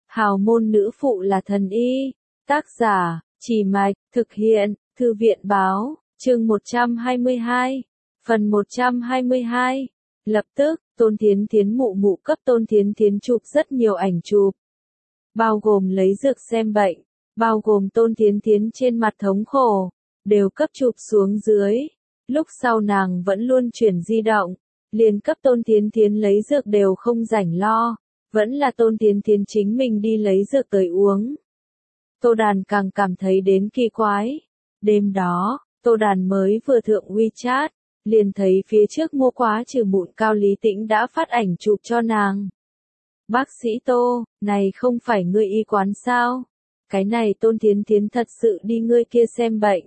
Hào môn nữ phụ là thần y. Tác giả, Chỉ Mạch, thực hiện, Thư viện báo, chương 122, phần 122. Lập tức, Tôn Thiến Thiến mụ mụ cấp Tôn Thiến Thiến chụp rất nhiều ảnh chụp, bao gồm lấy dược xem bệnh, bao gồm Tôn Thiến Thiến trên mặt thống khổ, đều cấp chụp xuống dưới. Lúc sau nàng vẫn luôn chuyển di động, liền cấp Tôn Thiến Thiến lấy dược đều không rảnh lo, vẫn là Tôn Thiến Thiến chính mình đi lấy dược tới uống. Tô Đàn càng cảm thấy đến kỳ quái. Đêm đó, Tô Đàn mới vừa thượng WeChat, liền thấy phía trước mua quá trừ mụn cao Lý Tĩnh đã phát ảnh chụp cho nàng. Bác sĩ Tô, này không phải ngươi y quán sao? Cái này Tôn Thiến Thiến thật sự đi ngươi kia xem bệnh.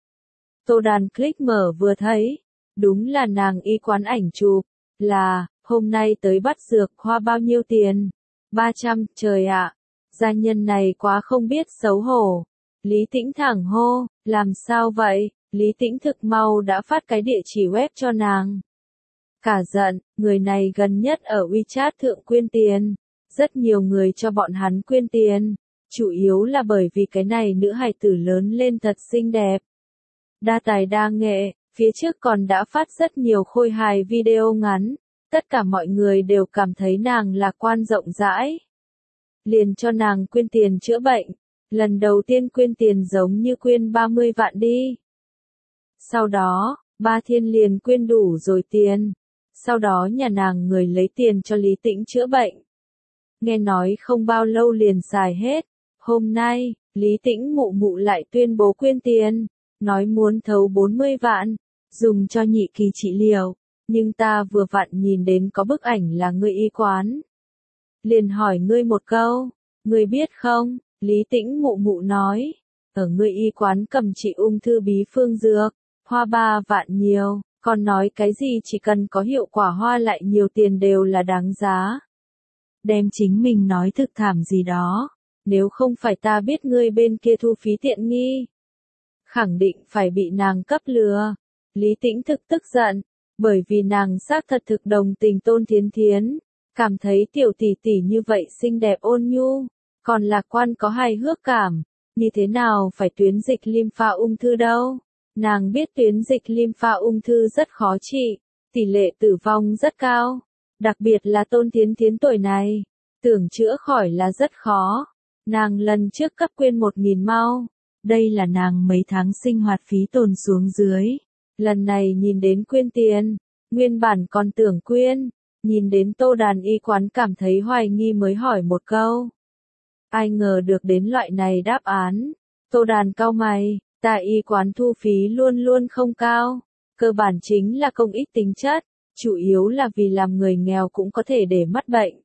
Tô Đàn click mở vừa thấy, đúng là nàng y quán ảnh chụp, là, hôm nay tới bắt dược hoa bao nhiêu tiền? 300, trời ạ, gia nhân này quá không biết xấu hổ. Lý Tĩnh thẳng hô, làm sao vậy? Lý Tĩnh thực mau đã phát cái địa chỉ web cho nàng. Cả giận, người này gần nhất ở WeChat thượng quyên tiền, rất nhiều người cho bọn hắn quyên tiền, chủ yếu là bởi vì cái này nữ hài tử lớn lên thật xinh đẹp. Đa tài đa nghệ, phía trước còn đã phát rất nhiều khôi hài video ngắn, tất cả mọi người đều cảm thấy nàng lạc quan rộng rãi. Liền cho nàng quyên tiền chữa bệnh, lần đầu tiên quyên tiền giống như quyên 30 vạn đi. Sau đó, Ba Thiên liền quyên đủ rồi tiền, sau đó nhà nàng người lấy tiền cho Lý Tĩnh chữa bệnh. Nghe nói không bao lâu liền xài hết, hôm nay, Lý Tĩnh mụ mụ lại tuyên bố quyên tiền, nói muốn thấu 40 vạn, dùng cho nhị kỳ trị liệu, nhưng ta vừa vặn nhìn đến có bức ảnh là ngươi y quán. Liền hỏi ngươi một câu, ngươi biết không? Lý Tĩnh mụ mụ nói, ở ngươi y quán cầm trị ung thư bí phương dược, hoa 3 vạn nhiều, còn nói cái gì chỉ cần có hiệu quả hoa lại nhiều tiền đều là đáng giá. Đem chính mình nói thực thảm gì đó, nếu không phải ta biết ngươi bên kia thu phí tiện nghi, khẳng định phải bị nàng cấp lừa. Lý Tĩnh thực tức giận, bởi vì nàng xác thật thực đồng tình Tôn Thiến Thiến, cảm thấy tiểu tỷ tỷ như vậy xinh đẹp ôn nhu, còn lạc quan có hài hước cảm, như thế nào phải tuyến dịch lympha ung thư đâu. Nàng biết tuyến dịch lympha ung thư rất khó trị, tỷ lệ tử vong rất cao, đặc biệt là Tôn Thiến Thiến tuổi này, tưởng chữa khỏi là rất khó. Nàng lần trước cấp quyên 1.000 mao, đây là nàng mấy tháng sinh hoạt phí tồn xuống dưới. Lần này nhìn đến quyên tiền, nguyên bản còn tưởng quyên, nhìn đến Tô Đàn y quán cảm thấy hoài nghi mới hỏi một câu. Ai ngờ được đến loại này đáp án. Tô Đàn cau mày, ta y quán thu phí luôn luôn không cao, cơ bản chính là công ích tính chất, chủ yếu là vì làm người nghèo cũng có thể để mắt bệnh.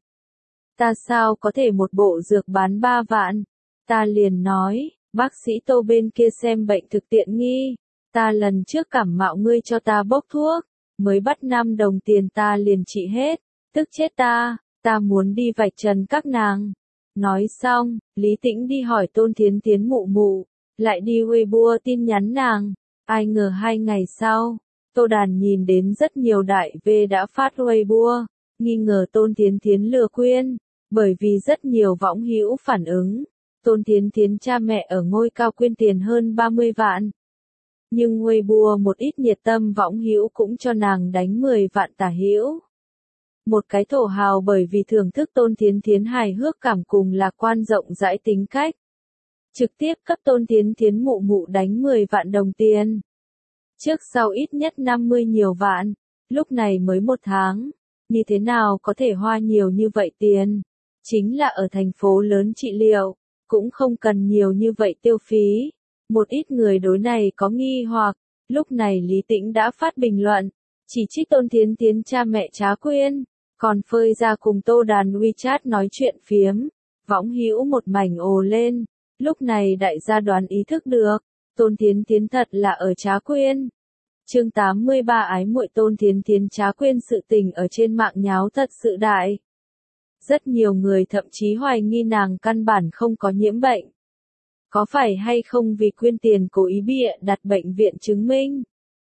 Ta sao có thể một bộ dược bán 3 vạn? Ta liền nói, bác sĩ Tô bên kia xem bệnh thực tiện nghi, ta lần trước cảm mạo ngươi cho ta bốc thuốc, mới bắt 5 đồng tiền ta liền trị hết, tức chết ta muốn đi vạch trần các nàng. Nói xong, Lý Tĩnh đi hỏi Tôn Thiến Thiến mụ mụ, lại đi Weibo tin nhắn nàng, ai ngờ 2 ngày sau, Tô Đàn nhìn đến rất nhiều đại V đã phát Weibo, nghi ngờ Tôn Thiến Thiến lừa quyên, bởi vì rất nhiều võng hữu phản ứng, Tôn Thiến Thiến cha mẹ ở ngôi cao quyên tiền hơn 30 vạn. Nhưng Weibo một ít nhiệt tâm võng hữu cũng cho nàng đánh 10 vạn tả hữu. Một cái thổ hào bởi vì thưởng thức Tôn Thiến Thiến hài hước cảm cùng lạc quan rộng rãi tính cách, trực tiếp cấp Tôn Thiến Thiến mụ mụ đánh 10 vạn đồng tiền. Trước sau ít nhất 50 nhiều vạn, lúc này mới 1 tháng, như thế nào có thể hoa nhiều như vậy tiền? Chính là ở thành phố lớn trị liệu, cũng không cần nhiều như vậy tiêu phí. Một ít người đối này có nghi hoặc, lúc này Lý Tĩnh đã phát bình luận, chỉ trích Tôn Thiến Thiến cha mẹ trá quyên, còn phơi ra cùng Tô Đàn WeChat nói chuyện phiếm, võng hữu một mảnh ồ lên. Lúc này đại gia đoán ý thức được, Tôn Thiến Thiến thật là ở trá quyên. Chương 83 ái muội Tôn Thiến Thiến trá quyên sự tình ở trên mạng nháo thật sự đại. Rất nhiều người thậm chí hoài nghi nàng căn bản không có nhiễm bệnh. Có phải hay không vì quyên tiền cố ý bịa đặt bệnh viện chứng minh?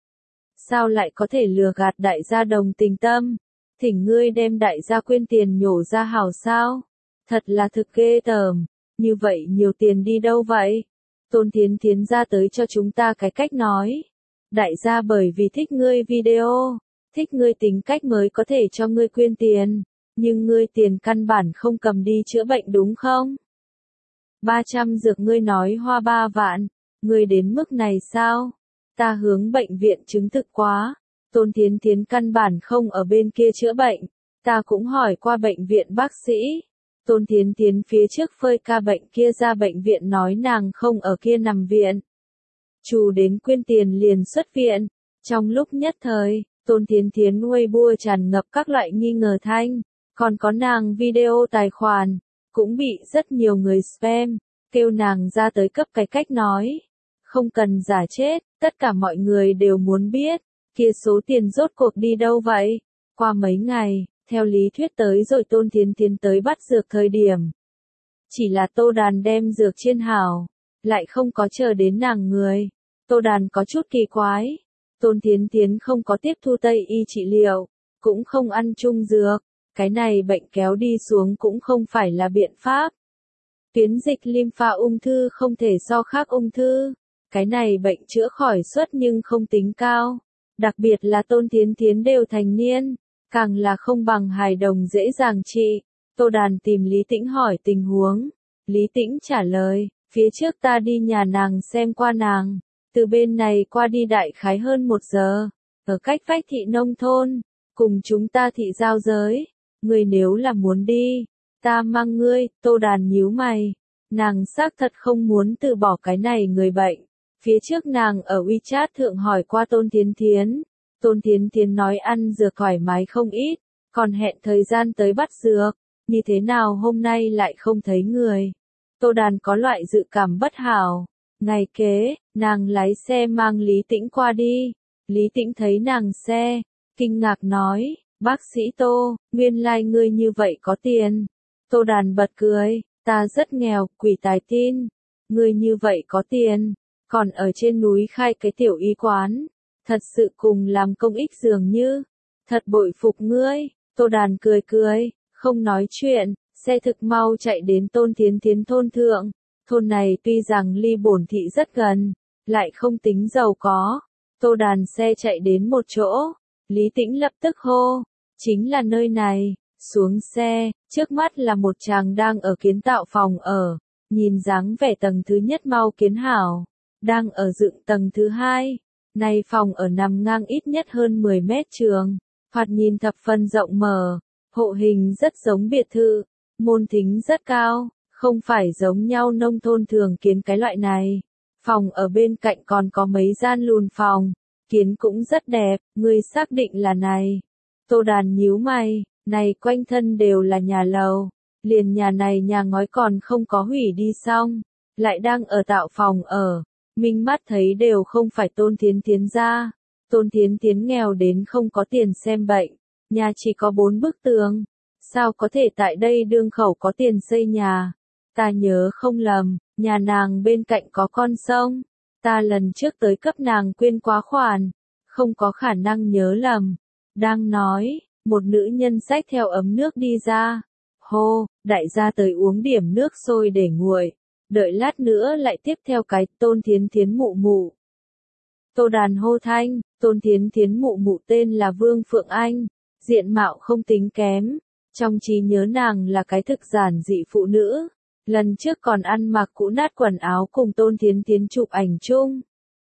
Sao lại có thể lừa gạt đại gia đồng tình tâm? Thỉnh ngươi đem đại gia quyên tiền nhổ ra hào sao? Thật là thực ghê tởm, như vậy nhiều tiền đi đâu vậy? Tôn Thiến Thiến ra tới cho chúng ta cái cách nói. Đại gia bởi vì thích ngươi video, thích ngươi tính cách mới có thể cho ngươi quyên tiền, nhưng ngươi tiền căn bản không cầm đi chữa bệnh đúng không? 300 dược ngươi nói hoa 3 vạn, ngươi đến mức này sao? Ta hướng bệnh viện chứng thực quá, Tôn Thiến Thiến căn bản không ở bên kia chữa bệnh, ta cũng hỏi qua bệnh viện bác sĩ. Tôn Thiến Thiến phía trước phơi ca bệnh kia ra bệnh viện nói nàng không ở kia nằm viện. Chủ đến quyên tiền liền xuất viện. Trong lúc nhất thời, Tôn Thiến Thiến Weibo tràn ngập các loại nghi ngờ thanh, còn có nàng video tài khoản, cũng bị rất nhiều người spam, kêu nàng ra tới cấp cái cách nói. Không cần giả chết, tất cả mọi người đều muốn biết, kia số tiền rốt cuộc đi đâu vậy? Qua mấy ngày, theo lý thuyết tới rồi Tôn Thiến Thiến tới bắt dược thời điểm. Chỉ là Tô Đàn đem dược chiên hảo, lại không có chờ đến nàng người. Tô Đàn có chút kỳ quái. Tôn Thiến Thiến không có tiếp thu Tây y trị liệu, cũng không ăn chung dược. Cái này bệnh kéo đi xuống cũng không phải là biện pháp. Tuyến dịch lympha ung thư không thể so khác ung thư. Cái này bệnh chữa khỏi suất nhưng không tính cao. Đặc biệt là Tôn Thiến Thiến đều thành niên, càng là không bằng hài đồng dễ dàng trị. Tô Đàn tìm Lý Tĩnh hỏi tình huống. Lý Tĩnh trả lời, phía trước ta đi nhà nàng xem qua nàng. Từ bên này qua đi đại khái hơn 1 giờ. Ở cách vách thị nông thôn, cùng chúng ta thị giao giới. Ngươi nếu là muốn đi, ta mang ngươi. Tô Đàn nhíu mày. Nàng xác thật không muốn từ bỏ cái này người bệnh. Phía trước nàng ở WeChat thượng hỏi qua Tôn Thiến Thiến. Tôn Thiến Thiến nói ăn dược thoải mái không ít, còn hẹn thời gian tới bắt dược. Như thế nào hôm nay lại không thấy người? Tô Đàn có loại dự cảm bất hảo. Ngày kế, nàng lái xe mang Lý Tĩnh qua đi. Lý Tĩnh thấy nàng xe, kinh ngạc nói, bác sĩ Tô, nguyên lai ngươi như vậy có tiền. Tô Đàn bật cười, ta rất nghèo, quỷ tài tin. Ngươi như vậy có tiền, còn ở trên núi khai cái tiểu y quán. Thật sự cùng làm công ích dường như. Thật bội phục ngươi. Tô Đàn cười cười, không nói chuyện, xe thực mau chạy đến Tôn Thiến Thiến thôn thượng. Thôn này tuy rằng ly bổn thị rất gần, lại không tính giàu có. Tô Đàn xe chạy đến một chỗ, Lý Tĩnh lập tức hô, chính là nơi này. Xuống xe, trước mắt là một chàng đang ở kiến tạo phòng ở, nhìn dáng vẻ tầng thứ nhất mau kiến hảo, đang ở dựng tầng thứ hai. Này phòng ở nằm ngang ít nhất hơn 10 mét trường, thoạt nhìn thập phần rộng mở, hộ hình rất giống biệt thự, môn thính rất cao, không phải giống nhau nông thôn thường kiến cái loại này. Phòng ở bên cạnh còn có mấy gian lùn phòng, kiến cũng rất đẹp, ngươi xác định là này. Tô Đàn nhíu mày, này quanh thân đều là nhà lầu, liền nhà này nhà ngói còn không có hủy đi xong, lại đang ở tạo phòng ở. Minh mắt thấy đều không phải Tôn Thiến Thiến ra. Tôn Thiến Thiến nghèo đến không có tiền xem bệnh, nhà chỉ có 4 bức tường. Sao có thể tại đây đương khẩu có tiền xây nhà? Ta nhớ không lầm, nhà nàng bên cạnh có con sông. Ta lần trước tới cấp nàng quyên quá khoản, không có khả năng nhớ lầm. Đang nói, một nữ nhân xách theo ấm nước đi ra. Hô, đại gia tới uống điểm nước sôi để nguội. Đợi lát nữa lại tiếp theo cái Tôn Thiến Thiến mụ mụ. Tô Đàn hô thanh, Tôn Thiến Thiến mụ mụ tên là Vương Phượng Anh, diện mạo không tính kém, trong trí nhớ nàng là cái thực giản dị phụ nữ, lần trước còn ăn mặc cũ nát quần áo cùng Tôn Thiến Thiến chụp ảnh chung.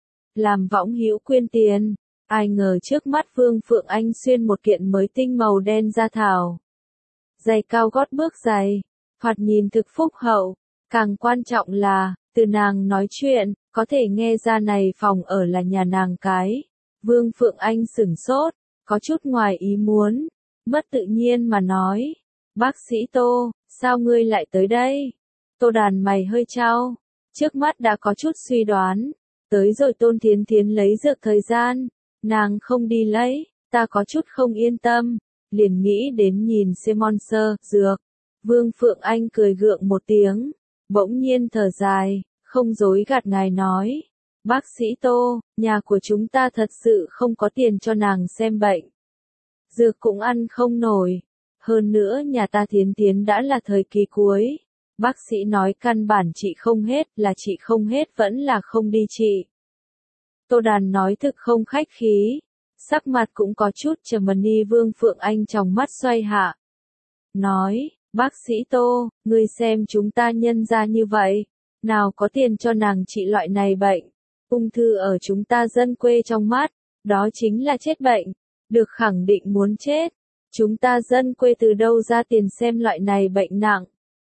Làm võng hữu quyên tiền, ai ngờ trước mắt Vương Phượng Anh xuyên một kiện mới tinh màu đen da thảo. Giày cao gót bước giày, thoạt nhìn thực phúc hậu. Càng quan trọng là, từ nàng nói chuyện, có thể nghe ra này phòng ở là nhà nàng cái. Vương Phượng Anh sửng sốt, có chút ngoài ý muốn, mất tự nhiên mà nói. Bác sĩ Tô, sao ngươi lại tới đây? Tô Đàn mày hơi chau, trước mắt đã có chút suy đoán. Tới rồi Tôn Thiến Thiến lấy dược thời gian, nàng không đi lấy, ta có chút không yên tâm, liền nghĩ đến nhìn sponsor, dược. Vương Phượng Anh cười gượng một tiếng. Bỗng nhiên thở dài, không dối gạt ngài nói. Bác sĩ Tô, nhà của chúng ta thật sự không có tiền cho nàng xem bệnh. Dược cũng ăn không nổi. Hơn nữa nhà ta Thiến Thiến đã là thời kỳ cuối. Bác sĩ nói căn bản trị không hết, là trị không hết vẫn là không đi trị. Tô Đàn nói thực không khách khí. Sắc mặt cũng có chút trầm ni. Vương Phượng Anh trong mắt xoay hạ. Nói, bác sĩ Tô, ngươi xem chúng ta nhân ra như vậy. Nào có tiền cho nàng trị loại này bệnh. Ung thư ở chúng ta dân quê trong mắt. Đó chính là chết bệnh. Được khẳng định muốn chết. Chúng ta dân quê từ đâu ra tiền xem loại này bệnh nặng.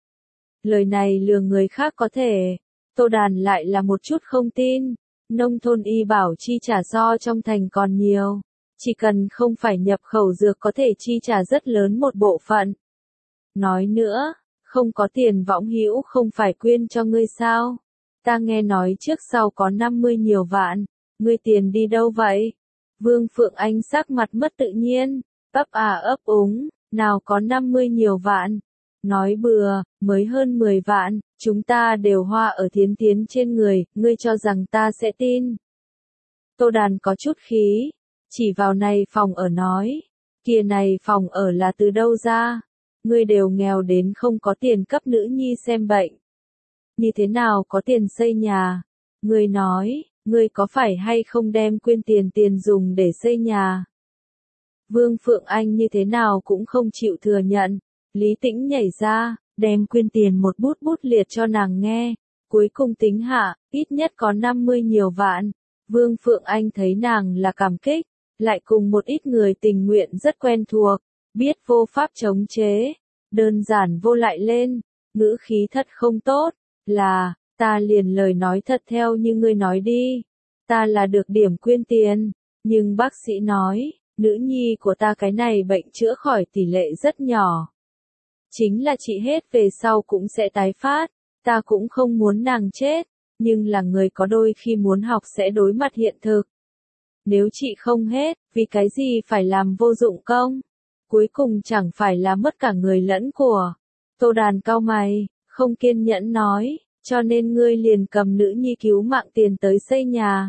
Lời này lừa người khác có thể. Tô Đàn lại là một chút không tin. Nông thôn y bảo chi trả so trong thành còn nhiều. Chỉ cần không phải nhập khẩu dược có thể chi trả rất lớn một bộ phận. Nói nữa, không có tiền võng hữu không phải quyên cho ngươi sao? Ta nghe nói trước sau có 50 nhiều vạn. Ngươi tiền đi đâu vậy? Vương Phượng Anh sắc mặt mất tự nhiên. Ấp úng, nào có 50 nhiều vạn. Nói bừa, mới hơn 10 vạn, chúng ta đều hoa ở Thiến Thiến trên người, ngươi cho rằng ta sẽ tin. Tô Đàn có chút khí, chỉ vào này phòng ở nói, kia này phòng ở là từ đâu ra? Ngươi đều nghèo đến không có tiền cấp nữ nhi xem bệnh. Như thế nào có tiền xây nhà? Ngươi nói, ngươi có phải hay không đem quyên tiền dùng để xây nhà? Vương Phượng Anh như thế nào cũng không chịu thừa nhận. Lý Tĩnh nhảy ra, đem quyên tiền một bút liệt cho nàng nghe. Cuối cùng tính hạ, ít nhất có 50 nhiều vạn. Vương Phượng Anh thấy nàng là cảm kích, lại cùng một ít người tình nguyện rất quen thuộc, biết vô pháp chống chế. Đơn giản vô lại lên, ngữ khí thật không tốt, là, ta liền lời nói thật theo như ngươi nói đi. Ta là được điểm quyên tiền, nhưng bác sĩ nói, nữ nhi của ta cái này bệnh chữa khỏi tỷ lệ rất nhỏ. Chính là trị hết về sau cũng sẽ tái phát, ta cũng không muốn nàng chết, nhưng là người có đôi khi muốn học sẽ đối mặt hiện thực. Nếu trị không hết, vì cái gì phải làm vô dụng công? Cuối cùng chẳng phải là mất cả người lẫn của. Tô Đàn cau mày, không kiên nhẫn nói, cho nên ngươi liền cầm nữ nhi cứu mạng tiền tới xây nhà.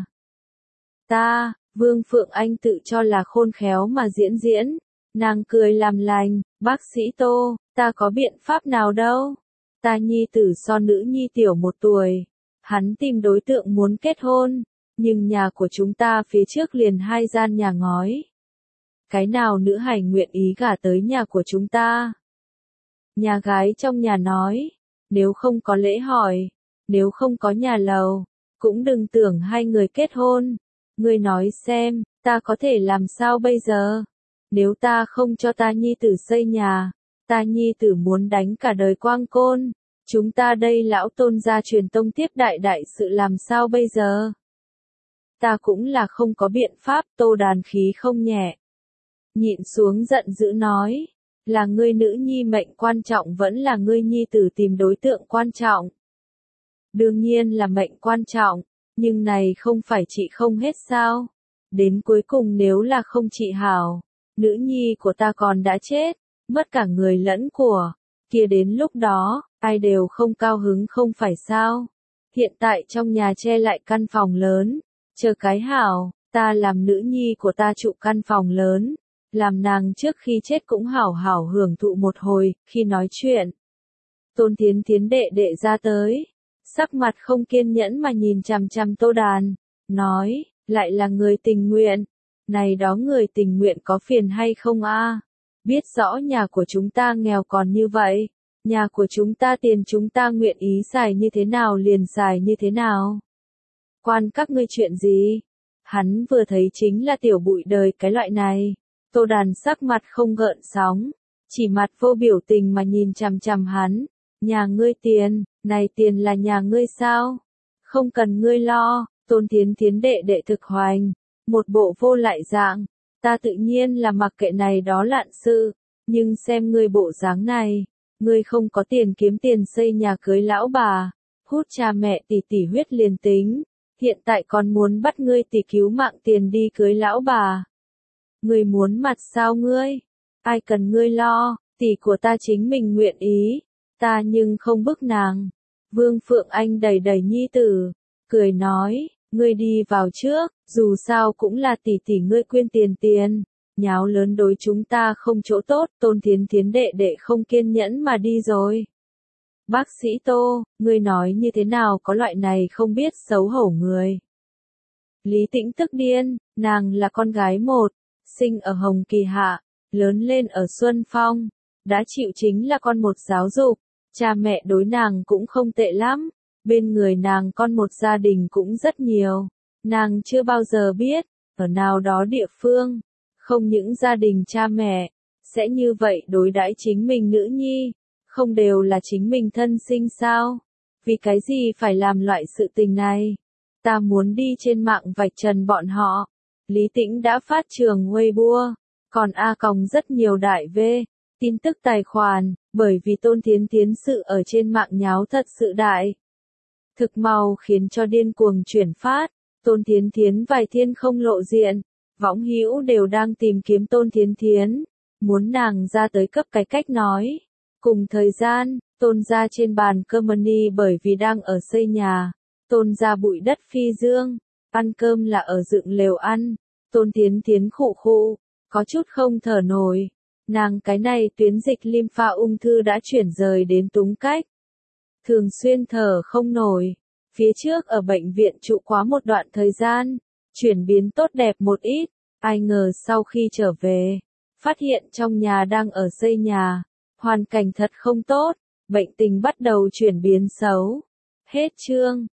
Ta, Vương Phượng Anh tự cho là khôn khéo mà diễn. Nàng cười làm lành, bác sĩ Tô, ta có biện pháp nào đâu. Ta nhi tử so nữ nhi tiểu 1 tuổi. Hắn tìm đối tượng muốn kết hôn, nhưng nhà của chúng ta phía trước liền 2 gian nhà ngói. Cái nào nữ hài nguyện ý gả tới nhà của chúng ta? Nhà gái trong nhà nói, nếu không có lễ hỏi, nếu không có nhà lầu, cũng đừng tưởng 2 người kết hôn. Ngươi nói xem, ta có thể làm sao bây giờ? Nếu ta không cho ta nhi tử xây nhà, ta nhi tử muốn đánh cả đời quang côn, chúng ta đây lão tôn gia truyền tông tiếp đại sự làm sao bây giờ? Ta cũng là không có biện pháp. Tô Đàn khí không nhẹ. Nhịn xuống giận dữ nói, là ngươi nữ nhi mệnh quan trọng vẫn là ngươi nhi tử tìm đối tượng quan trọng? Đương nhiên là mệnh quan trọng, nhưng này không phải trị không hết sao? Đến cuối cùng nếu là không trị hảo, nữ nhi của ta còn đã chết, mất cả người lẫn của, kia đến lúc đó, ai đều không cao hứng không phải sao? Hiện tại trong nhà che lại căn phòng lớn, chờ cái hảo, ta làm nữ nhi của ta trụ căn phòng lớn, làm nàng trước khi chết cũng hảo hảo hưởng thụ một hồi, khi nói chuyện. Tôn Thiến Thiến đệ ra tới, sắc mặt không kiên nhẫn mà nhìn chằm chằm Tô Đàn, nói, lại là người tình nguyện. Này đó người tình nguyện có phiền hay không a? Biết rõ nhà của chúng ta nghèo còn như vậy, nhà của chúng ta tiền chúng ta nguyện ý xài như thế nào liền xài như thế nào. Quan các ngươi chuyện gì? Hắn vừa thấy chính là tiểu bụi đời cái loại này. Tô Đàn sắc mặt không gợn sóng, chỉ mặt vô biểu tình mà nhìn chằm chằm hắn. Nhà ngươi tiền, này tiền là nhà ngươi sao? Không cần ngươi lo. Tôn Thiến Thiến đệ thực hoành, một bộ vô lại dạng. Ta tự nhiên là mặc kệ này đó lạn sự, nhưng xem ngươi bộ dáng này, ngươi không có tiền kiếm tiền xây nhà cưới lão bà, hút cha mẹ tỷ huyết liền tính, hiện tại còn muốn bắt ngươi tỷ cứu mạng tiền đi cưới lão bà. Ngươi muốn mặt sao ngươi? Ai cần ngươi lo, tỷ của ta chính mình nguyện ý, ta nhưng không bức nàng. Vương Phượng Anh đẩy nhi tử, cười nói, ngươi đi vào trước, dù sao cũng là tỷ ngươi quyên tiền, nháo lớn đối chúng ta không chỗ tốt, Tôn Thiến Thiến đệ đệ không kiên nhẫn mà đi rồi. Bác sĩ Tô, ngươi nói như thế nào có loại này không biết xấu hổ người. Lý Tĩnh tức điên, nàng là con gái một, sinh ở Hồng Kỳ Hạ, lớn lên ở Xuân Phong, đã chịu chính là con một giáo dục, cha mẹ đối nàng cũng không tệ lắm, bên người nàng con một gia đình cũng rất nhiều, nàng chưa bao giờ biết, ở nào đó địa phương, không những gia đình cha mẹ, sẽ như vậy đối đãi chính mình nữ nhi, không đều là chính mình thân sinh sao, vì cái gì phải làm loại sự tình này. Ta muốn đi trên mạng vạch trần bọn họ. Lý Tĩnh đã phát trường Weibo, còn A Còng rất nhiều đại V, tin tức tài khoản, bởi vì Tôn Thiến Thiến sự ở trên mạng nháo thật sự đại. Thực mau khiến cho điên cuồng chuyển phát, Tôn Thiến Thiến vài thiên không lộ diện, võng hữu đều đang tìm kiếm Tôn Thiến Thiến, muốn nàng ra tới cấp cái cách nói. Cùng thời gian, Tôn gia trên bàn cơm money bởi vì đang ở xây nhà. Tôn ra bụi đất phi dương, ăn cơm là ở dựng lều ăn, Tôn Thiến Thiến khụ khụ, có chút không thở nổi, nàng cái này tuyến dịch lympha ung thư đã chuyển rời đến túng cách, thường xuyên thở không nổi, phía trước ở bệnh viện trụ quá một đoạn thời gian, chuyển biến tốt đẹp một ít, ai ngờ sau khi trở về, phát hiện trong nhà đang ở xây nhà, hoàn cảnh thật không tốt, bệnh tình bắt đầu chuyển biến xấu, hết chương.